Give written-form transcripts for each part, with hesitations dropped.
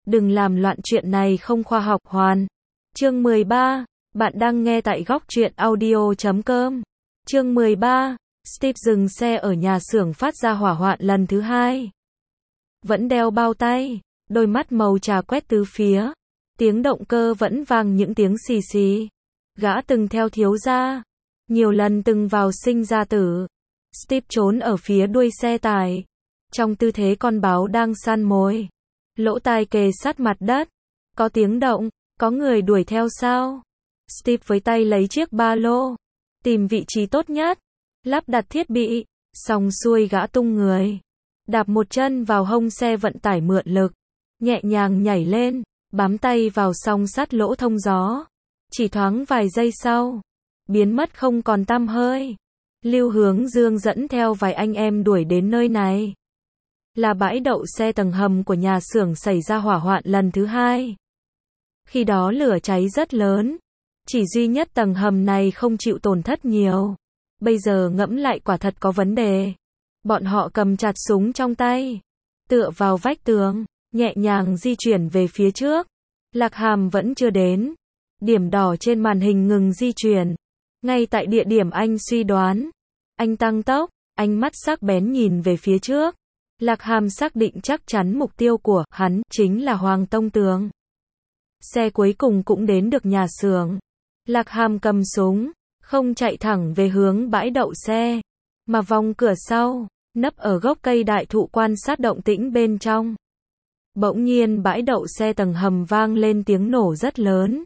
Đừng làm loạn, chuyện này không khoa học hoàn. Chương 13. Bạn đang nghe tại góc truyện audio.com. Chương 13. Steve dừng xe ở nhà xưởng phát ra hỏa hoạn lần thứ hai. Vẫn đeo bao tay, đôi mắt màu trà quét tứ phía. Tiếng động cơ vẫn vang những tiếng xì xì. Gã từng theo thiếu gia, nhiều lần từng vào sinh ra tử. Steve trốn ở phía đuôi xe tải, trong tư thế con báo đang săn mồi. Lỗ tai kề sát mặt đất. Có tiếng động, có người đuổi theo sao? Steve với tay lấy chiếc ba lô, tìm vị trí tốt nhất, lắp đặt thiết bị, xong xuôi gã tung người, đạp một chân vào hông xe vận tải mượn lực, nhẹ nhàng nhảy lên, bám tay vào song sắt lỗ thông gió. Chỉ thoáng vài giây sau, biến mất không còn tăm hơi. Lưu Hướng Dương dẫn theo vài anh em đuổi đến nơi này. Là bãi đậu xe tầng hầm của nhà xưởng xảy ra hỏa hoạn lần thứ hai. Khi đó lửa cháy rất lớn, chỉ duy nhất tầng hầm này không chịu tổn thất nhiều. Bây giờ ngẫm lại quả thật có vấn đề. Bọn họ cầm chặt súng trong tay, tựa vào vách tường, nhẹ nhàng di chuyển về phía trước. Lạc Hàm vẫn chưa đến. Điểm đỏ trên màn hình ngừng di chuyển. Ngay tại địa điểm anh suy đoán. Anh tăng tốc, ánh mắt sắc bén nhìn về phía trước. Lạc Hàm xác định chắc chắn mục tiêu của hắn chính là Hoàng Tông Tường. Xe cuối cùng cũng đến được nhà xưởng. Lạc Hàm cầm súng, không chạy thẳng về hướng bãi đậu xe, mà vòng cửa sau, nấp ở gốc cây đại thụ quan sát động tĩnh bên trong. Bỗng nhiên bãi đậu xe tầng hầm vang lên tiếng nổ rất lớn.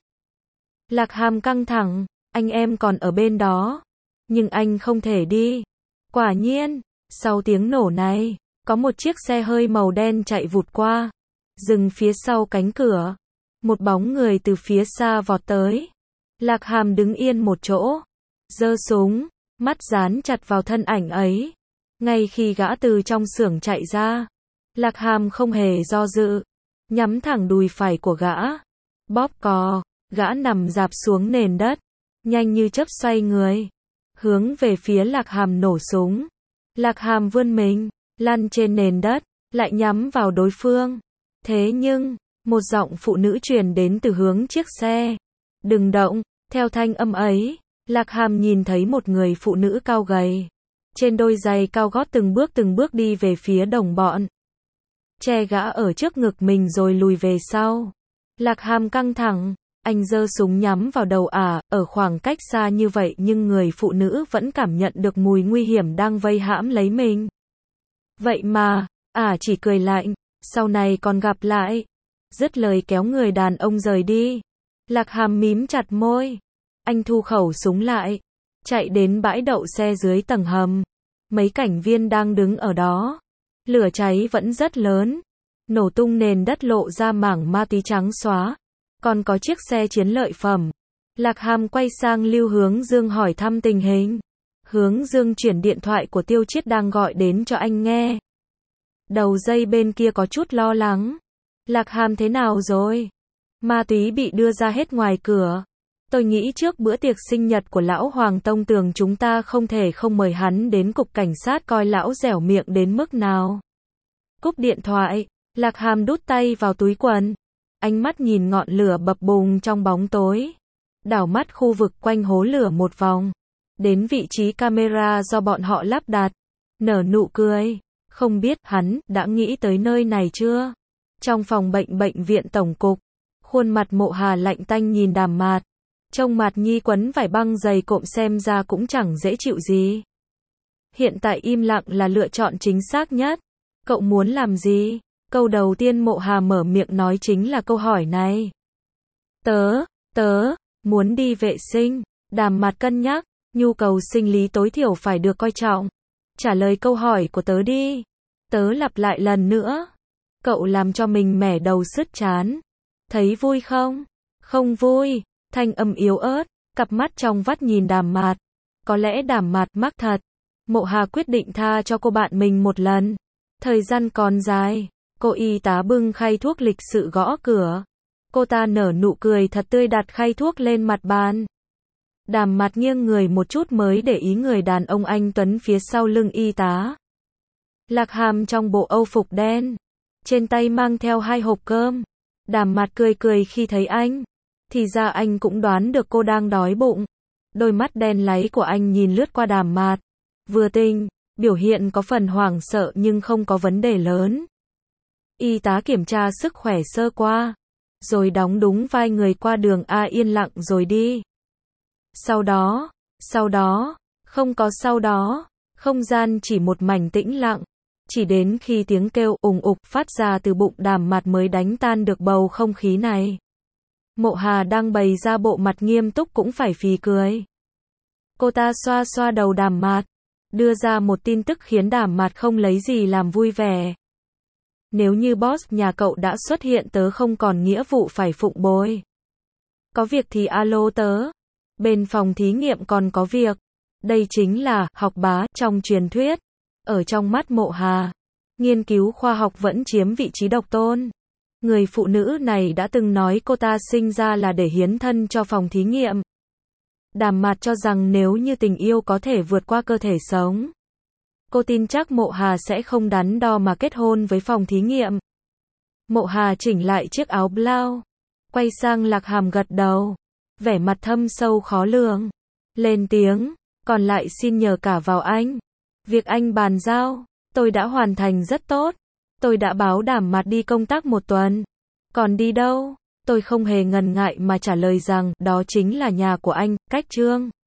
Lạc Hàm căng thẳng, anh em còn ở bên đó, nhưng anh không thể đi. Quả nhiên, sau tiếng nổ này, có một chiếc xe hơi màu đen chạy vụt qua, dừng phía sau cánh cửa. Một bóng người từ phía xa vọt tới. Lạc Hàm đứng yên một chỗ, giơ súng, mắt dán chặt vào thân ảnh ấy. Ngay khi gã từ trong xưởng chạy ra, Lạc Hàm không hề do dự, nhắm thẳng đùi phải của gã. Bóp cò, gã nằm rạp xuống nền đất, nhanh như chớp xoay người, hướng về phía Lạc Hàm nổ súng. Lạc Hàm vươn mình, lăn trên nền đất, lại nhắm vào đối phương. Thế nhưng, một giọng phụ nữ truyền đến từ hướng chiếc xe. Đừng động. Theo thanh âm ấy, Lạc Hàm nhìn thấy một người phụ nữ cao gầy, trên đôi giày cao gót từng bước đi về phía đồng bọn. Che gã ở trước ngực mình rồi lùi về sau. Lạc Hàm căng thẳng, anh giơ súng nhắm vào đầu ở khoảng cách xa như vậy nhưng người phụ nữ vẫn cảm nhận được mùi nguy hiểm đang vây hãm lấy mình. Vậy mà, chỉ cười lạnh, sau này còn gặp lại. Dứt lời kéo người đàn ông rời đi. Lạc Hàm mím chặt môi. Anh thu khẩu súng lại, chạy đến bãi đậu xe dưới tầng hầm. Mấy cảnh viên đang đứng ở đó. Lửa cháy vẫn rất lớn, nổ tung nền đất lộ ra mảng ma túy trắng xóa. Còn có chiếc xe chiến lợi phẩm. Lạc Hàm quay sang Lưu Hướng Dương hỏi thăm tình hình. Hướng Dương chuyển điện thoại của Tiêu Chiết đang gọi đến cho anh nghe. Đầu dây bên kia có chút lo lắng. Lạc Hàm thế nào rồi? Ma túy bị đưa ra hết ngoài cửa. Tôi nghĩ trước bữa tiệc sinh nhật của lão Hoàng Tông Tường chúng ta không thể không mời hắn đến cục cảnh sát coi lão dẻo miệng đến mức nào. Cúp điện thoại, Lạc Hàm đút tay vào túi quần. Ánh mắt nhìn ngọn lửa bập bùng trong bóng tối. Đảo mắt khu vực quanh hố lửa một vòng. Đến vị trí camera do bọn họ lắp đặt. Nở nụ cười. Không biết hắn đã nghĩ tới nơi này chưa? Trong phòng bệnh viện tổng cục, khuôn mặt Mộ Hà lạnh tanh nhìn Đàm Mạt. Trông Mạt Nhi quấn vải băng dày cộm xem ra cũng chẳng dễ chịu gì. Hiện tại im lặng là lựa chọn chính xác nhất. Cậu muốn làm gì? Câu đầu tiên Mộ Hà mở miệng nói chính là câu hỏi này. Tớ, muốn đi vệ sinh. Đàm Mạt cân nhắc, nhu cầu sinh lý tối thiểu phải được coi trọng. Trả lời câu hỏi của tớ đi. Tớ lặp lại lần nữa. Cậu làm cho mình mẻ đầu sứt chán. Thấy vui không? Không vui. Thanh âm yếu ớt, cặp mắt trong vắt nhìn Đàm Mạt. Có lẽ Đàm Mạt mắc thật. Mộ Hà quyết định tha cho cô bạn mình một lần. Thời gian còn dài. Cô y tá bưng khay thuốc lịch sự gõ cửa. Cô ta nở nụ cười thật tươi đặt khay thuốc lên mặt bàn. Đàm Mạt nghiêng người một chút mới để ý người đàn ông anh tuấn phía sau lưng y tá. Lạc Hàm trong bộ âu phục đen, trên tay mang theo 2 hộp cơm. Đàm Mạt cười cười khi thấy anh. Thì ra anh cũng đoán được cô đang đói bụng. Đôi mắt đen láy của anh nhìn lướt qua Đàm Mạt. Vừa tinh, biểu hiện có phần hoảng sợ nhưng không có vấn đề lớn. Y tá kiểm tra sức khỏe sơ qua, rồi đóng đúng vai người qua đường A yên lặng rồi đi. Sau đó, không có sau đó, không gian chỉ một mảnh tĩnh lặng. Chỉ đến khi tiếng kêu ùng ục phát ra từ bụng Đàm Mạt mới đánh tan được bầu không khí này. Mộ Hà đang bày ra bộ mặt nghiêm túc cũng phải phì cười. Cô ta xoa xoa đầu Đàm Mạt, đưa ra một tin tức khiến Đàm Mạt không lấy gì làm vui vẻ. Nếu như boss nhà cậu đã xuất hiện tớ không còn nghĩa vụ phải phụng bồi. Có việc thì alo tớ. Bên phòng thí nghiệm còn có việc. Đây chính là học bá trong truyền thuyết. Ở trong mắt Mộ Hà, nghiên cứu khoa học vẫn chiếm vị trí độc tôn. Người phụ nữ này đã từng nói cô ta sinh ra là để hiến thân cho phòng thí nghiệm. Đàm Mạt cho rằng nếu như tình yêu có thể vượt qua cơ thể sống, cô tin chắc Mộ Hà sẽ không đắn đo mà kết hôn với phòng thí nghiệm. Mộ Hà chỉnh lại chiếc áo blau, quay sang Lạc Hàm gật đầu, vẻ mặt thâm sâu khó lường, lên tiếng, còn lại xin nhờ cả vào anh. Việc anh bàn giao, tôi đã hoàn thành rất tốt. Tôi đã báo Đàm Mạt đi công tác 1 tuần. Còn đi đâu? Tôi không hề ngần ngại mà trả lời rằng, đó chính là nhà của anh, cách Trương.